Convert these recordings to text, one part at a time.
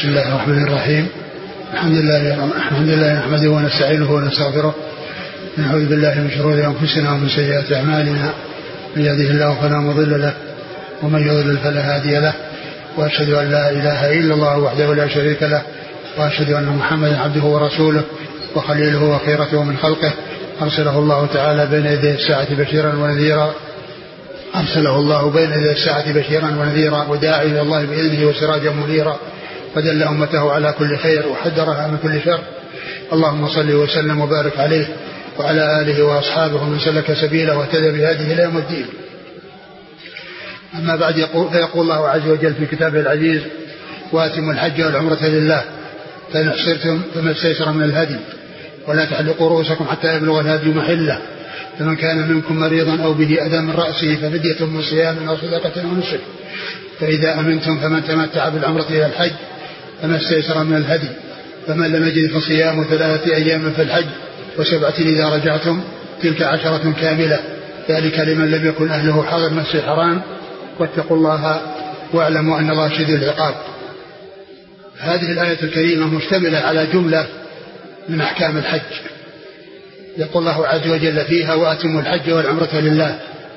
بسم الله الرحمن الرحيم. الحمد لله نحمده ونستعينه ونستغفره، نعوذ بالله من شرور أنفسنا ومن سيئات أعمالنا، من يهده الله فلا مضل له ومن يضلل فلا هادي له، وأشهد أن لا إله إلا الله وحده لا شريك له، وأشهد أن محمدا عبده ورسوله وخليله وخيرته من خلقه، أرسله الله تعالى بين يدي الساعة بشيرا ونذيرا وداعي إلى الله بإذنه وسراجا منيرا، فدل أمته على كل خير وحذرها من كل شر. اللهم صل وسلم وبارك عليه وعلى آله وأصحابه من سلك سبيله واهتدى بهذه إلى يوم الدين. أما بعد، فيقول الله عز وجل في كتابه العزيز: وأتموا الحج والعمرة لله فإن أحصرتم فما استيسر من الهدي ولا تحلقوا رؤوسكم حتى يبلغ الهدي محله، فمن كان منكم مريضا أو به أذى من رأسه ففدية من صيام أو صدقة أو نسك، فإذا أمنتم فمن تمتع بالعمرة إلى الحج فما استيسر من الهدي، فمن لم يجد فصيام 3 أيام في الحج و7 إذا رجعتم، تلك 10 كاملة، ذلك لمن لم يكن أهله حاضر المسجد الحرام، واتقوا الله واعلموا أن الله شديد العقاب. هذه الآية الكريمة مشتملة على جملة من أحكام الحج، يقول الله عز وجل فيها: وأتموا الحج والعمرة لله.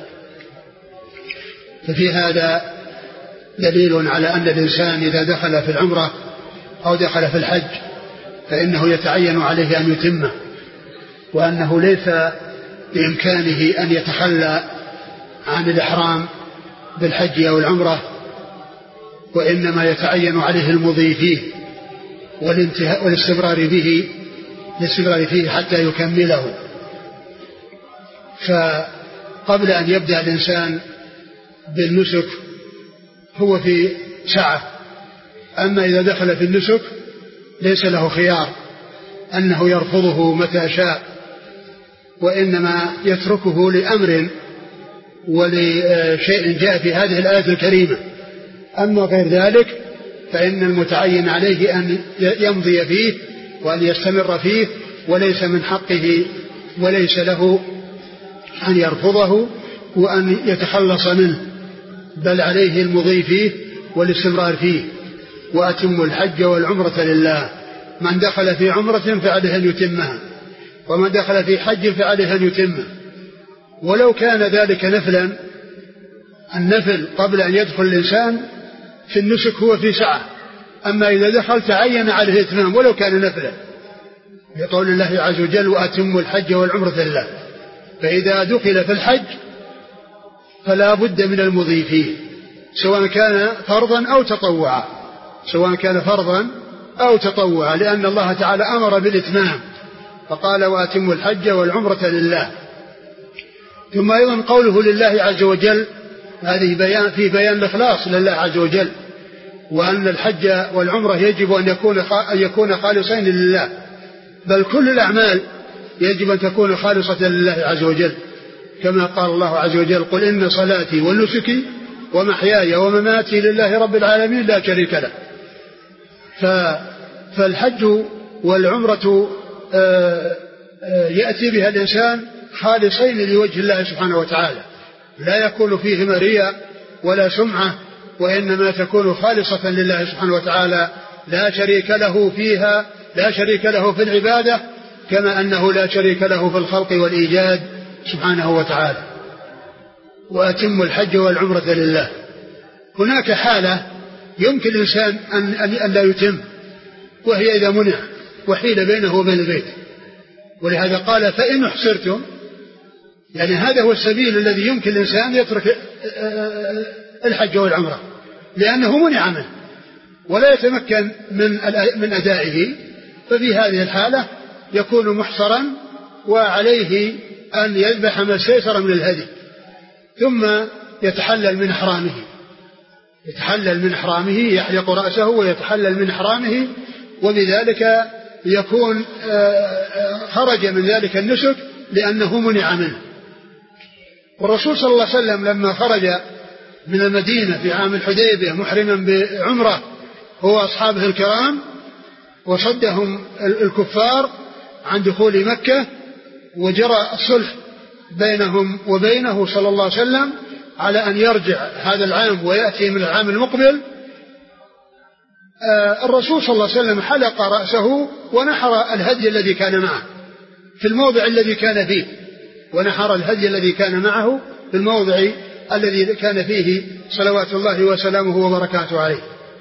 ففي هذا دليل على أن الإنسان إذا دخل في العمرة أو دخل في الحج فإنه يتعين عليه أن يتمه، وأنه ليس بإمكانه أن يتخلى عن الإحرام بالحج أو العمرة، وإنما يتعين عليه المضي فيه والاستمرار فيه حتى يكمله. فقبل أن يبدأ الإنسان بالنسك هو في سعة، أما إذا دخل في النسك ليس له خيار أنه يرفضه متى شاء، وإنما يتركه لأمر ولشيء جاء في هذه الآية الكريمة. أما غير ذلك فإن المتعين عليه أن يمضي فيه وأن يستمر فيه، وليس من حقه وليس له أن يرفضه وأن يتخلص منه، بل عليه المضي فيه والاستمرار فيه. وأتموا الحج والعمرة لله، من دخل في عمرة فعليه أن يتمها، ومن دخل في حج فعليه أن يتمه، ولو كان ذلك نفلا. النفل قبل أن يدخل الإنسان في النسك هو في سعة، أما إذا دخل تعين عليه الإتمام ولو كان نفلا، بقول الله عز وجل: وأتموا الحج والعمرة لله. فإذا دخل في الحج فلا بد من المضي فيه، سواء كان فرضا أو تطوعا، لأن الله تعالى أمر بالإتمام فقال: وأتموا الحج والعمرة لله. ثم أيضا قوله لله عز وجل، هذه بيان الإخلاص لله عز وجل، وأن الحج والعمرة يجب أن يكون خالصين لله، بل كل الأعمال يجب أن تكون خالصة لله عز وجل، كما قال الله عز وجل: قل إن صلاتي ونسكي ومحياي ومماتي لله رب العالمين لا شريك له. فالحج والعمرة يأتي بها الإنسان خالصين لوجه الله سبحانه وتعالى، لا يكون فيهما رياء ولا سمعة، وإنما تكون خالصة لله سبحانه وتعالى، لا شريك له فيها، لا شريك له في العبادة، كما أنه لا شريك له في الخلق والإيجاد سبحانه وتعالى. وأتموا الحج والعمرة لله. هناك حالة يمكن الإنسان أن لا يتم، وهي إذا منع وحيل بينه وبين البيت، ولهذا قال: فإن أحصرتم، يعني هذا هو السبيل الذي يمكن الإنسان يترك الحج والعمرة، لأنه منع منه ولا يتمكن من أدائه، ففي هذه الحالة يكون محصرا وعليه أن يذبح ما استيسر من الهدي، ثم يتحلل من إحرامه، يحلق رأسه ويتحلل من إحرامه، وبذلك يكون خرج من ذلك النسك لأنه منع منه. والرسول صلى الله عليه وسلم لما خرج من المدينة في عام الحديبية محرما بعمرة هو أصحابه الكرام، وصدهم الكفار عن دخول مكة، وجرى الصلح بينهم وبينه صلى الله عليه وسلم على أن يرجع هذا العام ويأتي من العام المقبل، الرسول صلى الله عليه وسلم حلق رأسه ونحر الهدي الذي كان معه في الموضع الذي كان فيه، ونحر الهدي الذي كان معه في الموضع الذي كان فيه صلوات الله وسلامه وبركاته عليه.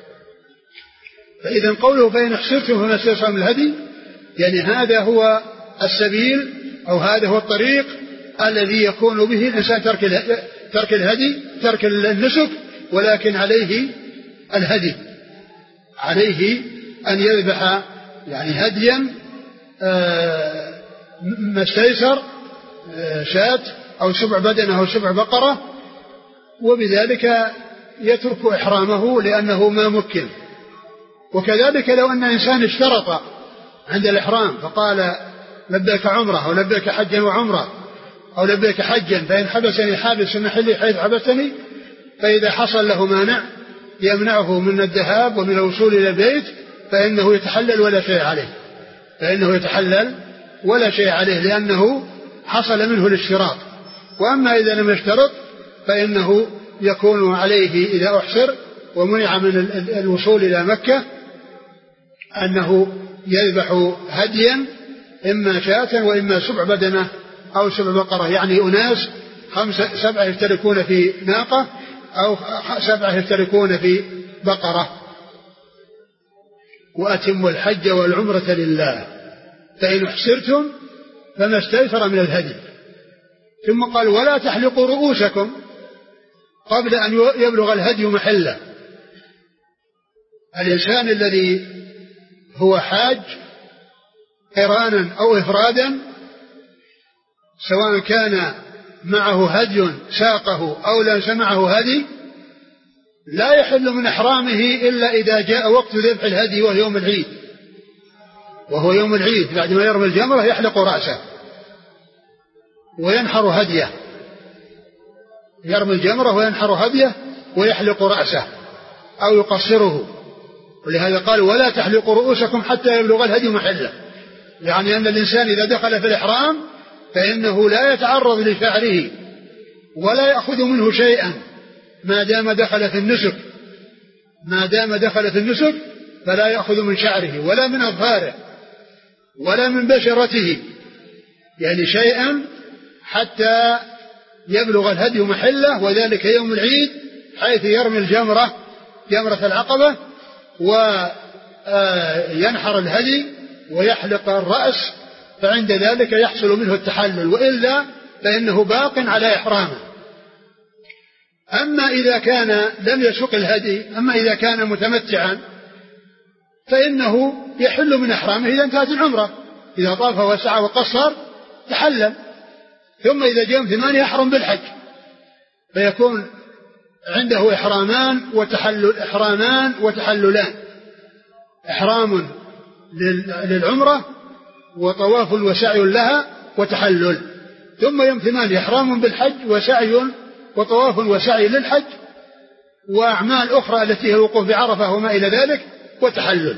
فإذا قوله فإن احصرتم فما استيسر من الهدي، يعني هذا هو السبيل أو هذا هو الطريق الذي يكون به الإنسان ترك الهدي، ترك النسك، ولكن عليه الهدي، عليه أن يذبح يعني هديا ما استيسر، شاة أو سبع بدنة أو سبع بقرة، وبذلك يترك إحرامه لأنه ما مكن. وكذلك لو أن إنسان اشترط عند الإحرام فقال لبيك عمرة أو لبيك حجا وعمرة أو لبيك حجا، فإن حبسني حابس محلي حيث حبسني، فإذا حصل له مانع يمنعه من الذهاب ومن الوصول إلى البيت فإنه يتحلل ولا شيء عليه، فإنه يتحلل ولا شيء عليه لأنه حصل منه الاشتراط. وأما إذا لم يشترط فإنه يكون عليه إذا أحصر ومنع من الوصول إلى مكة أنه يذبح هديا إما شاة وإما سبع بدنة أو سبع بقرة، يعني أناس 7 يشتركون في ناقة أو 7 يشتركون في بقرة. وأتموا الحج والعمرة لله فإن احصرتم فما استيسر من الهدي. ثم قال ولا تحلقوا رؤوسكم قبل أن يبلغ الهدي محله. الإنسان الذي هو حاج قرانا أو إفرادا سواء كان معه هدي ساقه أو ليس معه هدي لا يحل من إحرامه إلا إذا جاء وقت ذبح الهدي وهو يوم العيد، وهو يوم العيد بعد ما يرمي الجمرة يحلق رأسه وينحر هديه، يرمي الجمرة وينحر هديه ويحلق رأسه أو يقصره. ولهذا قال ولا تحلقوا رؤوسكم حتى يبلغ الهدي محله، يعني أن الإنسان إذا دخل في الإحرام فإنه لا يتعرض لشعره ولا يأخذ منه شيئا ما دام دخل في النسك، ما دام دخل في النسك فلا يأخذ من شعره ولا من أظفاره ولا من بشرته يعني شيئا حتى يبلغ الهدي محله، وذلك يوم العيد حيث يرمي الجمرة جمرة العقبة وينحر الهدي ويحلق الرأس، فعند ذلك يحصل منه التحلل، وإلا فإنه باق على إحرامه. أما إذا كان لم يسوق الهدي، أما إذا كان متمتعا فإنه يحل من إحرامه إذا انتهت العمرة، إذا طاف وسعى وقصر تحلل، ثم إذا جاء 8 يحرم بالحج، فيكون عنده إحرامان وتحللان، إحرام للعمرة وطواف وسعي لها وتحلل، ثم يوم 8 إحرام بالحج وسعي وطواف وسعي للحج وأعمال أخرى التي هي الوقوف بعرفة وما إلى ذلك وتحلل.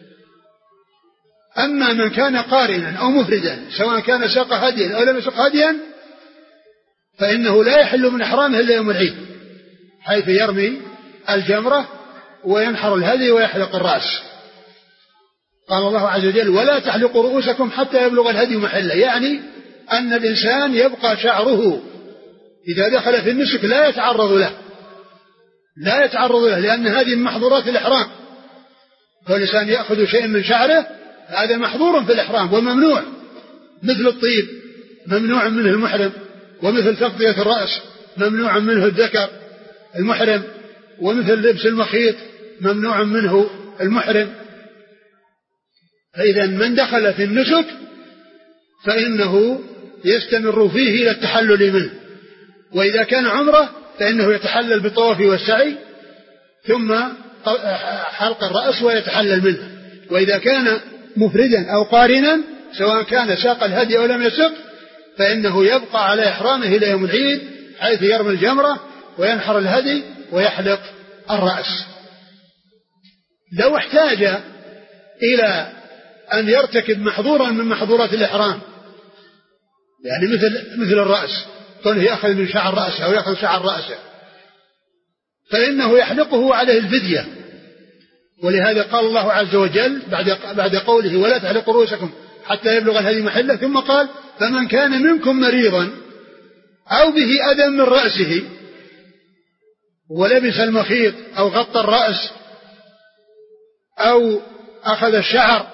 أما من كان قارنا أو مفردا سواء كان ساق هديا أو لم يسق هديا فإنه لا يحل من إحرامه إلا يوم العيد حيث يرمي الجمرة وينحر الهدي ويحلق الرأس. قال الله عز وجل ولا تحلقوا رؤوسكم حتى يبلغ الهدي محله، يعني أن الإنسان يبقى شعره إذا دخل في النسك لا يتعرض له لأن هذه من محظورات الإحرام، فالإنسان يأخذ شيء من شعره هذا محظور في الإحرام وممنوع، مثل الطيب ممنوع منه المحرم، ومثل تغطية الرأس ممنوع منه الذكر المحرم، ومثل لبس المخيط ممنوع منه المحرم. فإذا من دخل في النسك فإنه يستمر فيه إلى التحلل منه، وإذا كان عمره فإنه يتحلل بالطواف والسعي ثم حلق الرأس ويتحلل منه، وإذا كان مفردا أو قارنا سواء كان ساق الهدي أو لم يسق فإنه يبقى على إحرامه إلى يوم العيد حيث يرمي الجمرة وينحر الهدي ويحلق الرأس. لو احتاج إلى أن يرتكب محظورا من محظورات الإحرام، يعني مثل الرأس، كونه يأخذ من شعر رأسه أو يأخذ شعر رأسه، فإنه يحلقه عليه الفدية، ولهذا قال الله عز وجل بعد قوله ولا تحلقوا رؤوسكم حتى يبلغ الهدي محله، ثم قال فمن كان منكم مريضا أو به أذى من رأسه ولبس المخيط أو غطى الرأس أو أخذ الشعر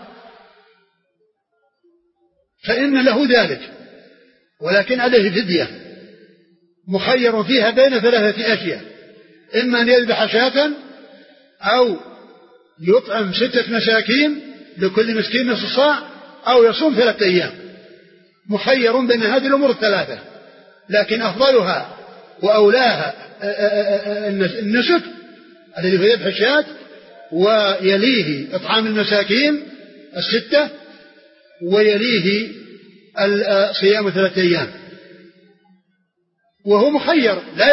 فإن له ذلك، ولكن عليه فدية مخير فيها بين 3 أشياء: إما أن يذبح شاة أو يطعم 6 مساكين لكل مسكين نصف صاع أو يصوم 3 أيام. مخير بين هذه الأمور 3، لكن أفضلها وأولاها النسك الذي هو يذبح الشاة، ويليه إطعام المساكين 6، ويليه صيام 3 أيام. وهو مخير لا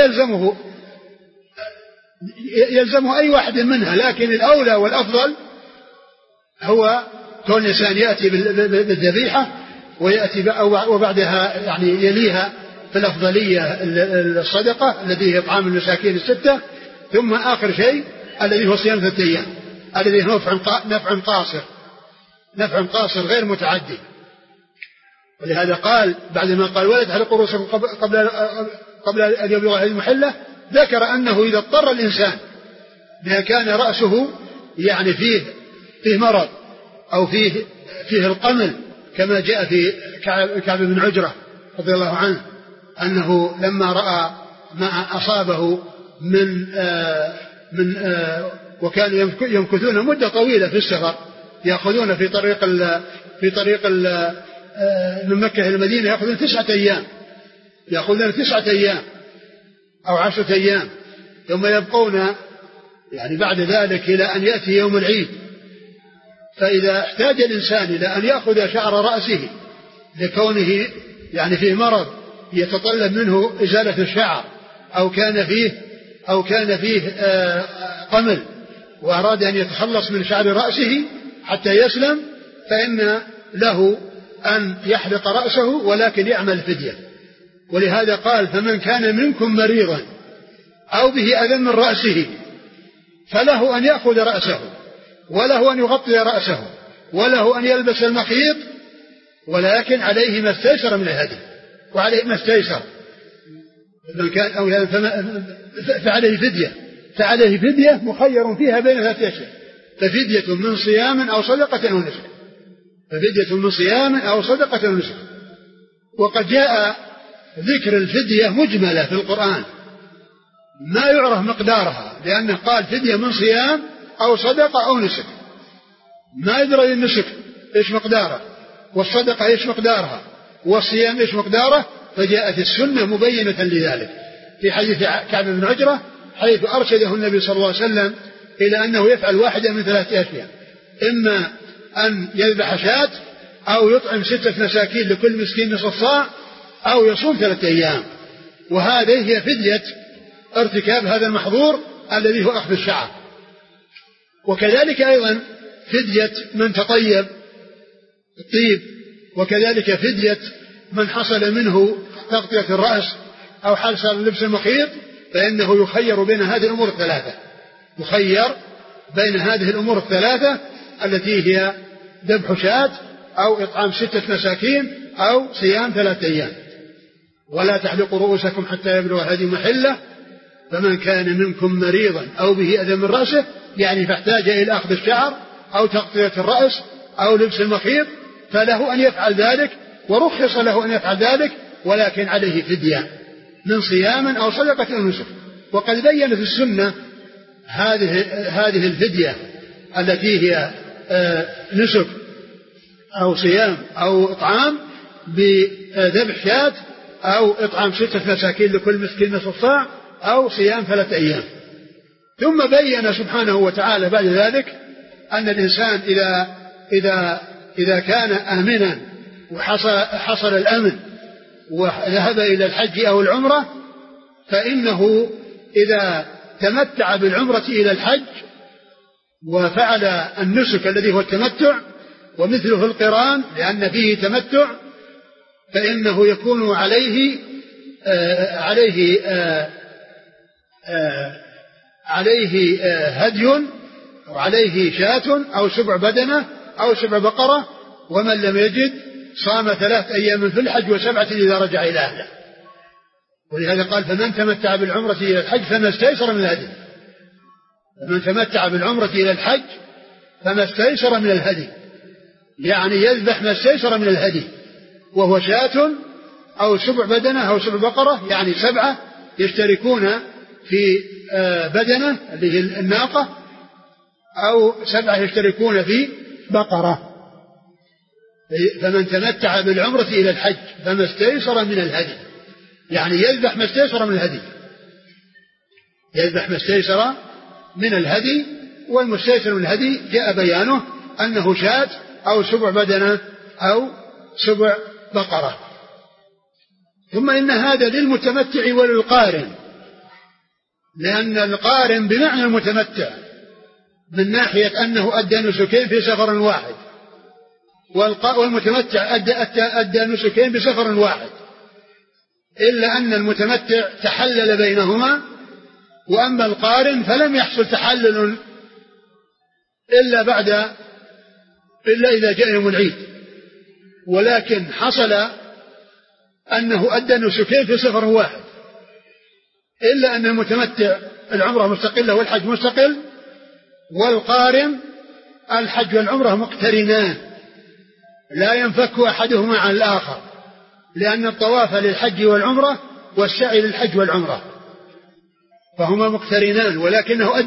يلزمه أي واحد منها، لكن الأولى والأفضل هو كون الإنسان يأتي بالذبيحة ويأتي وبعدها يعني يليها في الأفضلية الصدقة الذي هي إطعام المساكين 6، ثم آخر شيء الذي هو صيام 3 أيام الذي هو نفع قاصر غير متعدي. ولهذا قال بعدما قال ولا تحلقوا رؤوسكم قبل أن يبلغ الهدي محله، ذكر أنه إذا اضطر الإنسان بأن كان رأسه يعني فيه مرض أو فيه القمل، كما جاء في كعب بن عجرة رضي الله عنه أنه لما رأى ما أصابه وكانوا يمكثون مدة طويلة في السفر، يأخذون في طريق من مكة إلى المدينة يأخذون 9 أيام، يأخذون 9 أيام أو 10 أيام، ثم يبقون يعني بعد ذلك إلى أن يأتي يوم العيد. فإذا احتاج الإنسان إلى أن يأخذ شعر رأسه لكونه يعني فيه مرض يتطلب منه إزالة الشعر أو كان فيه قمل وأراد أن يتخلص من شعر رأسه حتى يسلم، فإن له أن يحلق رأسه ولكن يعمل فدية. ولهذا قال فمن كان منكم مريضا أو به أذى من رأسه فله أن يأخذ رأسه، وله أن يغطي رأسه، وله أن يلبس المخيط، ولكن عليه ما استيسر من الهدي، وعليه ما استيسر. من كان أو فعليه فدية مخير فيها بين 3 أشياء: ففدية من صيام أو صدقة أو نسك. وقد جاء ذكر الفدية مجملة في القرآن ما يعرف مقدارها، لأنه قال فدية من صيام أو صدقة أو نسك، ما يدري النسك إيش مقداره، والصدقة إيش مقدارها، والصيام إيش مقداره. فجاءت السنة مبينة لذلك في حديث كعب بن عجرة، حيث أرشده النبي صلى الله عليه وسلم إلى أنه يفعل واحدة من 3 أشياء: إما أن يذبح شاة أو يطعم 6 مساكين لكل مسكين نصف صاع أو يصوم 3 أيام. وهذه هي فدية ارتكاب هذا المحظور الذي هو أخذ الشعر. وكذلك أيضا فدية من تطيب الطيب، وكذلك فدية من حصل منه تغطية الرأس أو حصل لبس المخيط، فإنه يخير بين هذه الأمور الثلاثة التي هي ذبح شاة أو إطعام 6 مساكين أو صيام 3 أيام. ولا تحلقوا رؤوسكم حتى يبلغ الهدي محله، فمن كان منكم مريضا أو به أذى من رأسه، يعني فاحتاج إلى أخذ الشعر أو تغطية الرأس أو لبس المخيط، فله أن يفعل ذلك، ورخص له أن يفعل ذلك، ولكن عليه فدية من صيام أو صدقة أو نسك. وقد بيّنت السنة هذه الفدية التي هي نسك أو صيام أو إطعام بذبح شاة أو إطعام 6 مساكين لكل مسكين نصف صاع أو صيام 3 أيام. ثم بيّن سبحانه وتعالى بعد ذلك أن الإنسان إذا كان آمنا وحصل الأمن وذهب إلى الحج أو العمرة، فإنه إذا تمتع بالعمرة إلى الحج وفعل النسك الذي هو التمتع ومثله القران لأن فيه تمتع، فإنه يكون عليه هدي وعليه شاة أو سبع بدنة أو سبع بقرة، ومن لم يجد صام 3 أيام في الحج و7 إذا رجع إلى أهله. ولهذا قال فمن تمتع بالعمرة إلى الحج فما استيسر من الهدي. فمن تمتع بالعمرة إلى الحج فما استيسر من الهدي، يعني يذبح ما استيسر من الهدي، وهو شاة أو سبع بدنة أو سبع بقرة، يعني 7 يشتركون في بدنة اللي هي الناقة، أو 7 يشتركون في بقرة. فمن تمتع بالعمرة إلى الحج فما استيسر من الهدي، يعني يذبح ما استيسر من الهدي، يذبح ما استيسر من الهدي. والمستيسر من الهدي جاء بيانه أنه شاة أو سبع بدنة أو سبع بقرة. ثم إن هذا للمتمتع وللقارن، لأن القارن بمعنى المتمتع من ناحية أنه أدى نسكين في سفر واحد، والمتمتع أدى نسكين بسفر واحد، إلا أن المتمتع تحلل بينهما، وأما القارن فلم يحصل تحلل إلا إذا جاء يوم العيد، ولكن حصل أنه أدى نسكين في سفر واحد، إلا أن المتمتع العمرة مستقلة والحج مستقل، والقارن الحج والعمرة مقترنان لا ينفك أحدهما عن الآخر، لأن الطواف للحج والعمرة والسعي للحج والعمرة، فهما مقترنان، ولكنه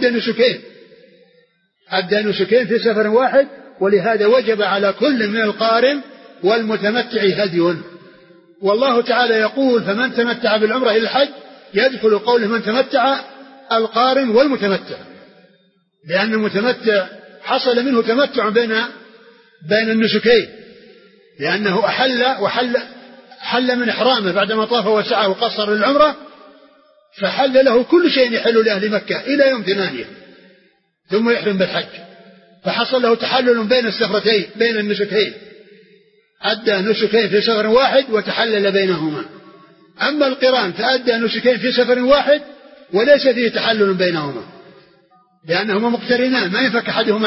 أدى نسكين في سفر واحد. ولهذا وجب على كل من القارن والمتمتع هدي. والله تعالى يقول فمن تمتع بالعمرة إلى الحج، يدخل قوله من تمتع القارن والمتمتع، لأن المتمتع حصل منه تمتع بين النسكين، لأنه حل من إحرامه بعدما طاف وسعى وقصر للعمرة، فحل له كل شيء يحل لأهل مكة إلى يوم 8 ثم يحرم بالحج، فحصل له تحلل بين السفرتين بين النسكين، أدى نسكين في سفر واحد وتحلل بينهما. أما القران فأدى نسكين في سفر واحد وليس فيه تحلل بينهما، لأنهما مقترنان ما ينفك أحدهما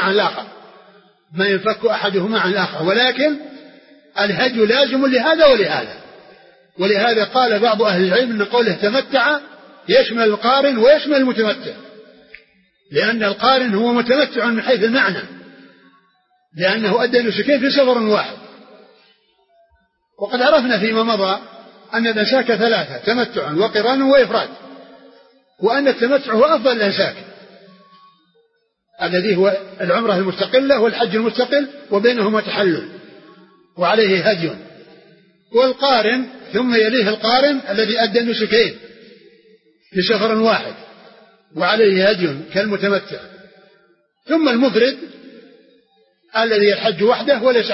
عن الآخر، ولكن الهدي لازم لهذا ولهذا. ولهذا قال بعض أهل العلم أن قوله تمتع يشمل القارن ويشمل المتمتع، لأن القارن هو متمتع من حيث المعنى، لأنه أدى نسكين في سفر واحد. وقد عرفنا فيما مضى أن الأنساك 3: تمتع وقران وإفراد، وأن التمتع هو أفضل الأنساك الذي هو العمرة المستقلة والحج المستقل وبينهما تحلل وعليه هدي. والقارن ثم يليه القارن الذي أدى نسكين في سفر واحد وعليه هدي كالمتمتع، ثم المفرد الذي يحج وحده وليس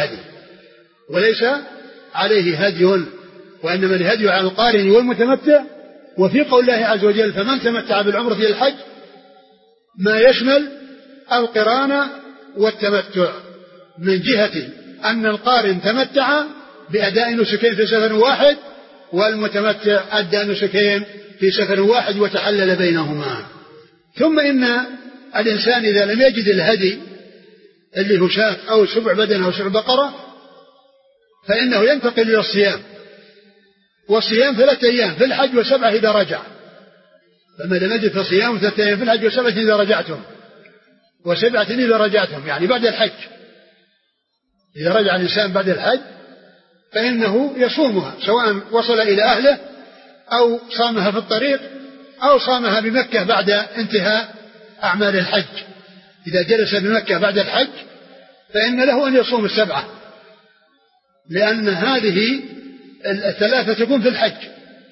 عليه هدي، وإنما الهدي على القارن والمتمتع. وفي قول الله عز وجل فمن تمتع بالعمرة إلى الحج ما يشمل القران والتمتع، من جهة أن القارن تمتع بأداء نسكين في سفر واحد، والمتمتع أدى نسكين في سفر واحد وتحلل بينهما. ثم إن الإنسان إذا لم يجد الهدي اللي هو شاة أو سبع بدن أو سبع بقرة فإنه ينتقل إلى الصيام، والصيام 3 أيام في الحج و7 إذا رجع. فما لم يجد فصيام 3 أيام في الحج و7 إذا رجعتم، و7 إذا رجعتم، يعني بعد الحج. إذا رجع الإنسان بعد الحج فإنه يصومها، سواء وصل إلى أهله أو صامها في الطريق أو صامها بمكة بعد انتهاء أعمال الحج. إذا جلس بمكة بعد الحج فإن له أن يصوم 7، لأن هذه 3 تكون في الحج،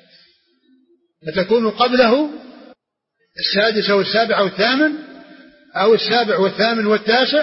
فتكون قبله 6 و7 و8، أو 7 و8 و9،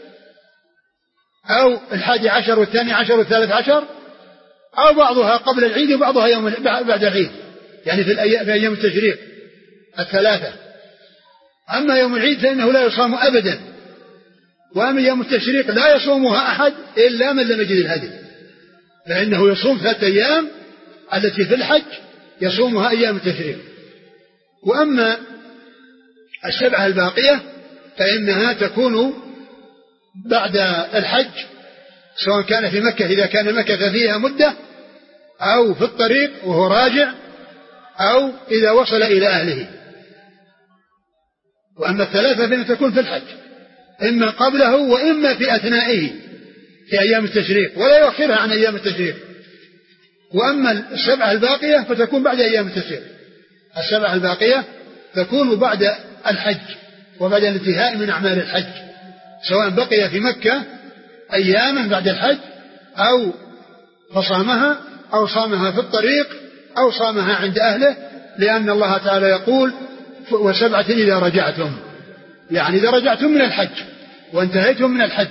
أو 11 و12 و13، أو بعضها قبل العيد وبعضها بعد العيد، يعني في أيام التشريق 3. أما يوم العيد فإنه لا يصام أبدا، وأما يوم التشريق لا يصومها أحد إلا من لم يجد الهدي، فإنه يصوم 3 أيام التي في الحج يصومها أيام التشريق. وأما 7 الباقية فإنها تكون بعد الحج، سواء كان في مكة إذا كان مكة فيها مدة، أو في الطريق وهو راجع، أو إذا وصل إلى أهله. وأما الثلاثة فإنها تكون في الحج إما قبله وإما في أثنائه في أيام التشريق، ولا يؤخرها عن أيام التشريق. وأما السبعة الباقية فتكون بعد أيام التشريق. السبعة الباقية تكون بعد الحج وبعد الانتهاء من أعمال الحج، سواء بقي في مكة أياما بعد الحج أو فصامها، أو صامها في الطريق، أو صامها عند أهله، لأن الله تعالى يقول وسبعة إذا رجعتم، يعني إذا رجعتم من الحج وانتهيتم من الحج.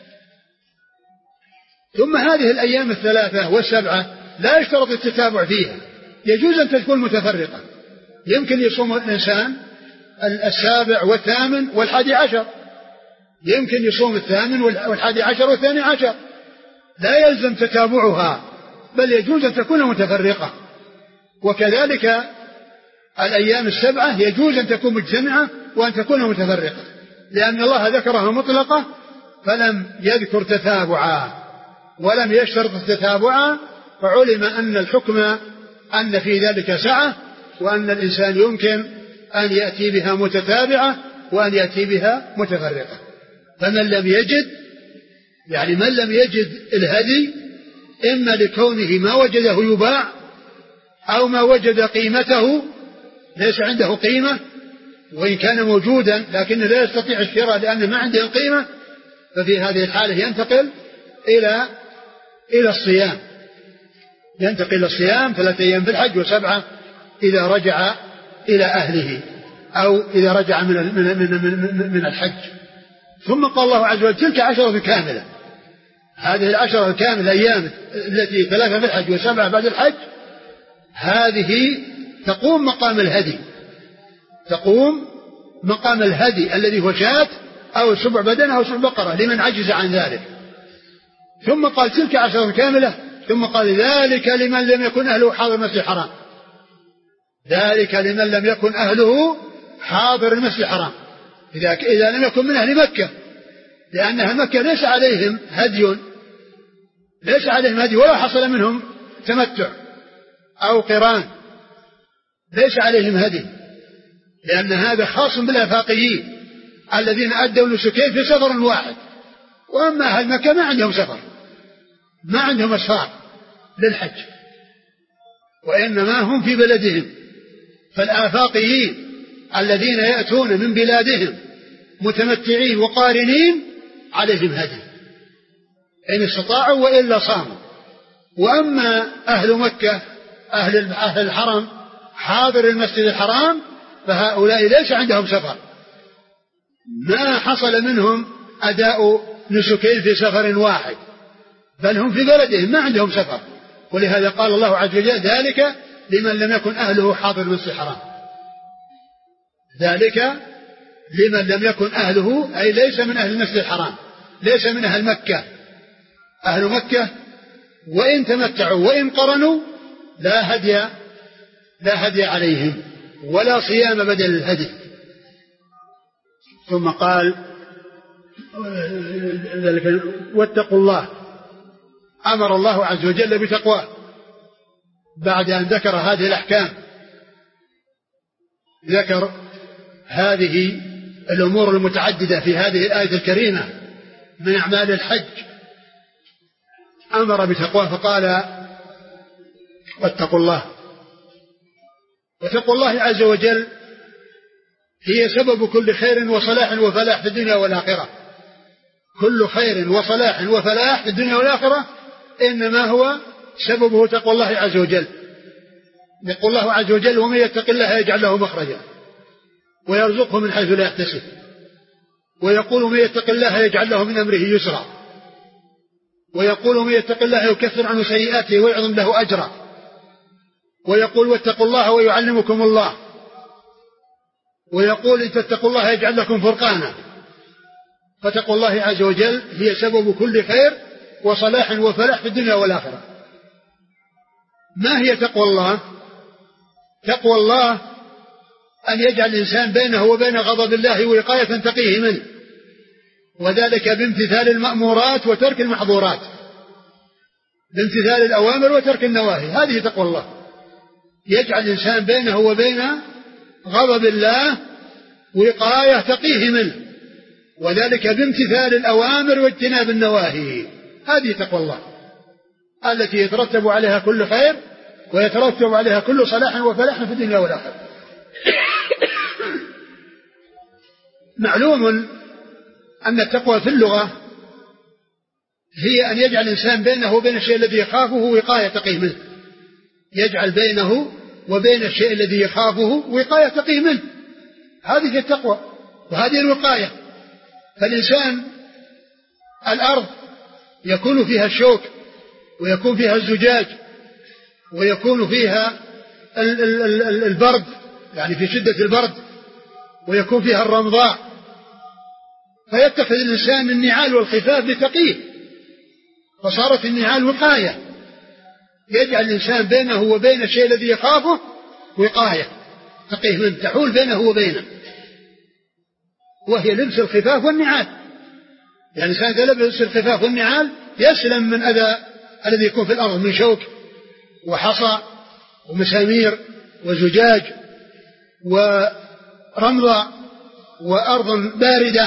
ثم هذه الأيام الثلاثة والسبعة لا يشترط التتابع فيها، يجوز أن تكون متفرقة. يمكن يصوم الإنسان السابع والثامن والحادي عشر، يمكن يصوم الثامن والحادي عشر والثاني عشر، لا يلزم تتابعها، بل يجوز أن تكون متفرقة. وكذلك الأيام السبعة يجوز أن تكون مجتمعة وأن تكون متفرقة، لأن الله ذكرها مطلقة فلم يذكر تتابعا ولم يشترط التتابعا، فعلم أن الحكم أن في ذلك سعة، وأن الإنسان يمكن أن يأتي بها متتابعة وأن يأتي بها متفرقة. فمن لم يجد، يعني من لم يجد الهدي، إما لكونه ما وجده يباع أو ما وجد قيمته ليس عنده قيمة، وإن كان موجودا لكنه لا يستطيع الشراء لأنه ما عنده قيمة، ففي هذه الحالة ينتقل إلى الصيام، ينتقل إلى الصيام 3 أيام في الحج وسبعة إذا رجع إلى أهله أو إذا رجع من الحج. ثم قال الله عز وجل تلك 10 كاملة. هذه 10 الكاملة أيام التي 3 في الحج و7 بعد الحج، هذه تقوم مقام الهدي، تقوم مقام الهدي الذي هو شاة أو سبع بدنة أو سبع بقرة لمن عجز عن ذلك. ثم قال تلك 10 كاملة، ثم قال ذلك لمن لم يكن أهله حاضر المسجد الحرام، ذلك لمن لم يكن أهله حاضر المسجد الحرام، إذا لم يكن من أهل مكة، لأن أهل مكة ليس عليهم هدي، ليس عليهم هدي ولا حصل منهم تمتع أو قران، ليس عليهم هدي، لأن هذا خاص بالآفاقيين الذين أدوا نسكين في سفر واحد. وأما أهل مكة ما عندهم سفر، ما عندهم أسفار للحج، وإنما هم في بلدهم. فالآفاقيين الذين يأتون من بلادهم متمتعين وقارنين عليهم هدي إن استطاعوا، وإلا صاموا. وأما أهل مكة أهل الحرم حاضر المسجد الحرام، فهؤلاء ليس عندهم سفر، ما حصل منهم أداء نسكين في سفر واحد، بل هم في بلدهم ما عندهم سفر. ولهذا قال الله عز وجل ذلك لمن لم يكن أهله حاضر المسجد الحرام، ذلك لمن لم يكن أهله أي ليس من أهل المسجد الحرام، ليس من أهل مكة. أهل مكة وإن تمتعوا وإن قرنوا لا هدي عليهم ولا صيام بدل الهدي. ثم قال واتقوا الله، أمر الله عز وجل بتقواه بعد أن ذكر هذه الأحكام، ذكر هذه الأمور المتعددة في هذه الآية الكريمة من أعمال الحج، أمر بتقواه فقال واتقوا الله. وتقوى الله عز وجل هي سبب كل خير وصلاح وفلاح في الدنيا والآخرة. كل خير وصلاح وفلاح في الدنيا والآخرة إنما هو سببه تقوى الله عز وجل. يقول الله عز وجل ومن يتق الله يجعل له مخرجا ويرزقه من حيث لا يحتسب، ويقول من يتق الله يجعل له من أمره يسرا، ويقول من يتق الله يكفر عنه سيئاته ويعظم له أجرا، ويقول واتقوا الله ويعلمكم الله، ويقول إن تتقوا الله يجعل لكم فرقانا. فتقوى الله عز وجل هي سبب كل خير وصلاح وفلاح في الدنيا والآخرة. ما هي تقوى الله؟ تقوى الله أن يجعل الإنسان بينه وبين غضب الله وقاية تقيه منه، وذلك بامتثال المأمورات وترك المحظورات، بامتثال الأوامر وترك النواهي. هذه تقوى الله، يجعل الإنسان بينه وبين غضب الله وقاية تقيه منه، وذلك بامتثال الأوامر واجتناب النواهي. هذه تقوى الله التي يترتب عليها كل خير ويترتب عليها كل صلاح وفلاح في الدنيا والآخرة. معلوم أن التقوى في اللغة هي أن يجعل الإنسان بينه وبين الشيء الذي يخافه وقاية تقيه منه، يجعل بينه وبين الشيء الذي يخافه وقاية تقيه منه. هذه التقوى وهذه الوقاية. فالإنسان الأرض يكون فيها الشوك ويكون فيها الزجاج ويكون فيها البرد، يعني في شدة البرد، ويكون فيها الرمضاء، فيتخذ الإنسان النعال والخفاف لتقيه، فصارت النعال وقاية، يجعل الإنسان بينه وبين الشيء الذي يخافه وقاية تقيه منه، تحول بينه وبينه، وهي لبس الخفاف والنعال. يعني الإنسان إذا لبس الخفاف والنعال يسلم من أذى الذي يكون في الأرض من شوك وحصى ومسامير وزجاج ورمضة وأرض باردة.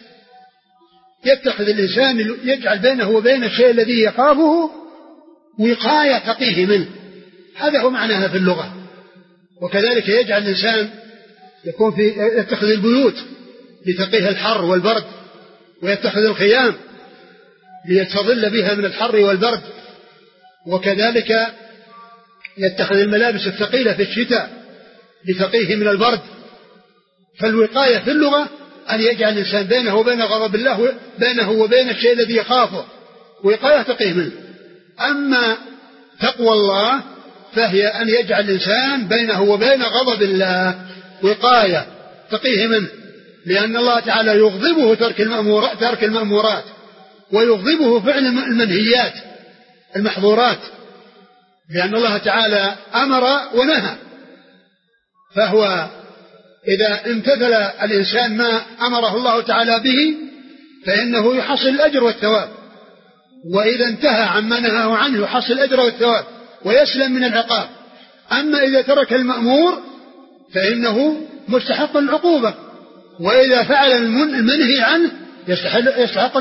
يتخذ الإنسان يجعل بينه وبين الشيء الذي يخافه وقاية تقيه منه، هذا هو معناها في اللغة. وكذلك يجعل الإنسان يتخذ البيوت لتقيه الحر والبرد، ويتخذ الخيام ليستظل بها من الحر والبرد، وكذلك يتخذ الملابس الثقيلة في الشتاء لتقيه من البرد. فالوقاية في اللغة أن يجعل الإنسان بينه وبين غضب الله، بينه وبين الشيء الذي يخافه وقاية تقيه منه. أما تقوى الله فهي أن يجعل الإنسان بينه وبين غضب الله وقاية تقيه منه، لأن الله تعالى يغضبه ترك المأمورات، ويغضبه فعل المنهيات المحظورات، لأن الله تعالى أمر ونهى. فهو إذا امتثل الإنسان ما أمره الله تعالى به فإنه يحصل الأجر والثواب، وإذا انتهى عما نهاه عنه يحصل الأجر والثواب ويسلم من العقاب. أما إذا ترك المأمور فإنه مستحق العقوبة، وإذا فعل المنهي عنه يستحق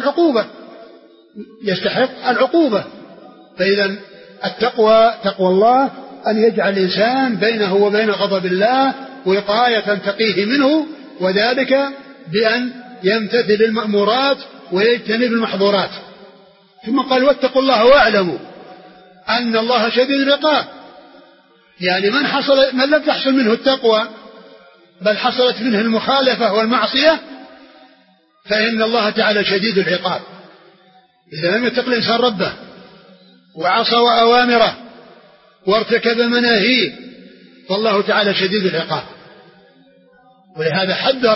العقوبة. فإذا التقوى تقوى الله أن يجعل الإنسان بينه وبين غضب الله وقاية تقيه منه، وذلك بأن يمتثل المأمورات ويجتنب المحظورات. ثم قال واتقوا الله واعلموا أن الله شديد العقاب. يعني من لم تحصل منه التقوى بل حصلت منه المخالفة والمعصية فإن الله تعالى شديد العقاب. إذا لم يتق الإنسان ربه وعصى أوامره وارتكب مناهيه فالله تعالى شديد العقاب. ولهذا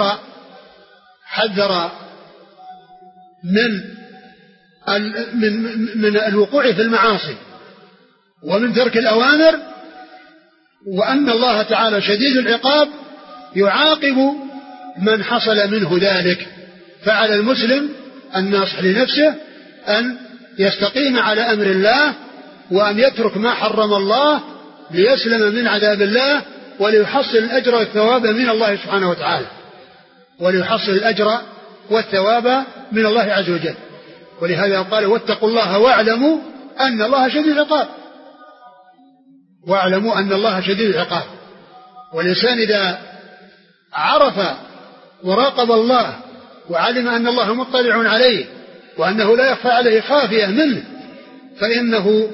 حذر من الوقوع في المعاصي ومن ترك الأوامر، وأن الله تعالى شديد العقاب يعاقب من حصل منه ذلك. فعلى المسلم الناصح لنفسه أن يستقيم على أمر الله وأن يترك ما حرم الله ليسلم من عذاب الله وليحصل الأجر والثواب من الله سبحانه وتعالى، وليحصل الأجر والثواب من الله عز وجل. ولهذا قال واتقوا الله واعلموا أن الله شديد العقاب. واعلموا أن الله شديد العقاب. والإنسان إذا عرف وراقب الله وعلم أن الله مطلع عليه وأنه لا يخفى عليه خافية منه فإنه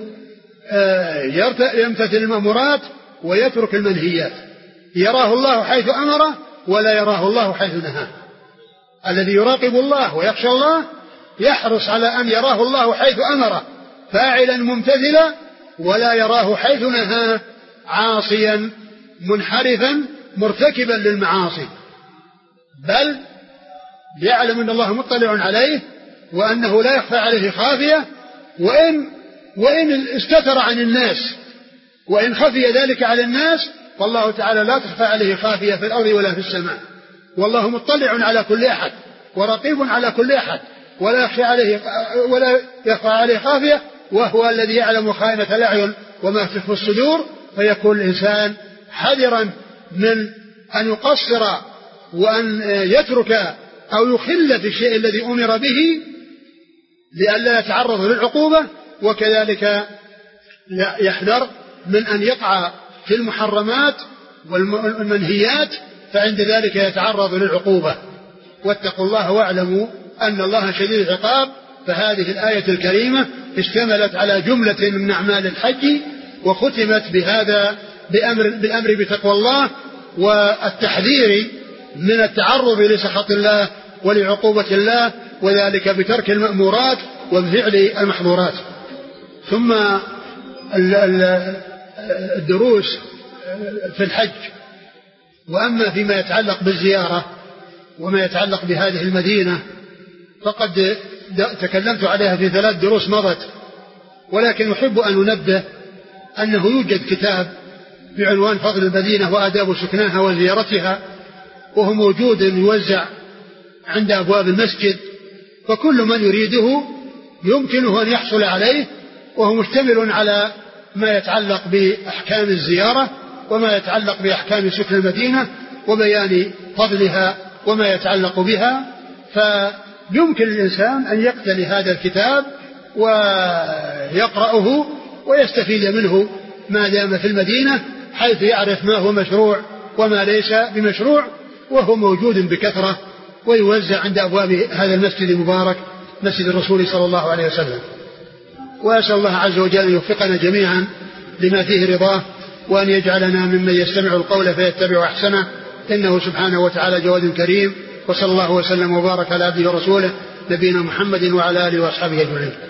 يمتثل المأمورات ويترك المنهيات. يراه الله حيث أمره ولا يراه الله حيث نهاه. الذي يراقب الله ويخشى الله يحرص على أن يراه الله حيث أمره فاعلا ممتثلا، ولا يراه حيث نهاه عاصيا منحرفا مرتكبا للمعاصي، بل يعلم أن الله مطلع عليه وأنه لا يخفى عليه خافية، وإن استتر عن الناس وإن خفي ذلك على الناس والله تعالى لا تخفى عليه خافية في الأرض ولا في السماء، والله مطلع على كل أحد ورقيب على كل أحد، ولا يخفى عليه خافية، وهو الذي يعلم خائنة الأعين وما تخفي الصدور. فيكون الإنسان حذرا من أن يقصر وأن يترك أو يخل في الشيء الذي أمر به لئلا يتعرض للعقوبة، وكذلك يحذر من أن يقع في المحرمات والمنهيات فعند ذلك يتعرض للعقوبة. واتقوا الله واعلموا أن الله شديد العقاب. فهذه الآية الكريمة اشتملت على جملة من أعمال الحج، وختمت بهذا بالأمر بتقوى الله والتحذير من التعرض لسخط الله ولعقوبة الله، وذلك بترك المأمورات وبفعل المحظورات. ثم الدروس في الحج. وأما فيما يتعلق بالزيارة وما يتعلق بهذه المدينة فقد تكلمت عليها في 3 دروس مضت، ولكن أحب أن أنبه أنه يوجد كتاب بعنوان فضل المدينة وآداب سكناها وزيارتها، وهو موجود يوزع عند أبواب المسجد، فكل من يريده يمكنه أن يحصل عليه، وهو مشتمل على ما يتعلق بأحكام الزيارة وما يتعلق بأحكام سكن المدينة وبيان فضلها وما يتعلق بها. فيمكن الإنسان أن يقتني هذا الكتاب ويقرأه ويستفيد منه ما دام في المدينة، حيث يعرف ما هو مشروع وما ليس بمشروع، وهو موجود بكثرة ويوزع عند أبواب هذا المسجد المبارك مسجد الرسول صلى الله عليه وسلم. وأسأل الله عز وجل أن يوفقنا جميعا لما فيه رضاه، وأن يجعلنا ممن يستمع القول فيتبع أحسنه، إنه سبحانه وتعالى جواد كريم. وصلى الله وسلم وبارك على عبده ورسوله نبينا محمد وعلى آله وأصحابه أجمعين.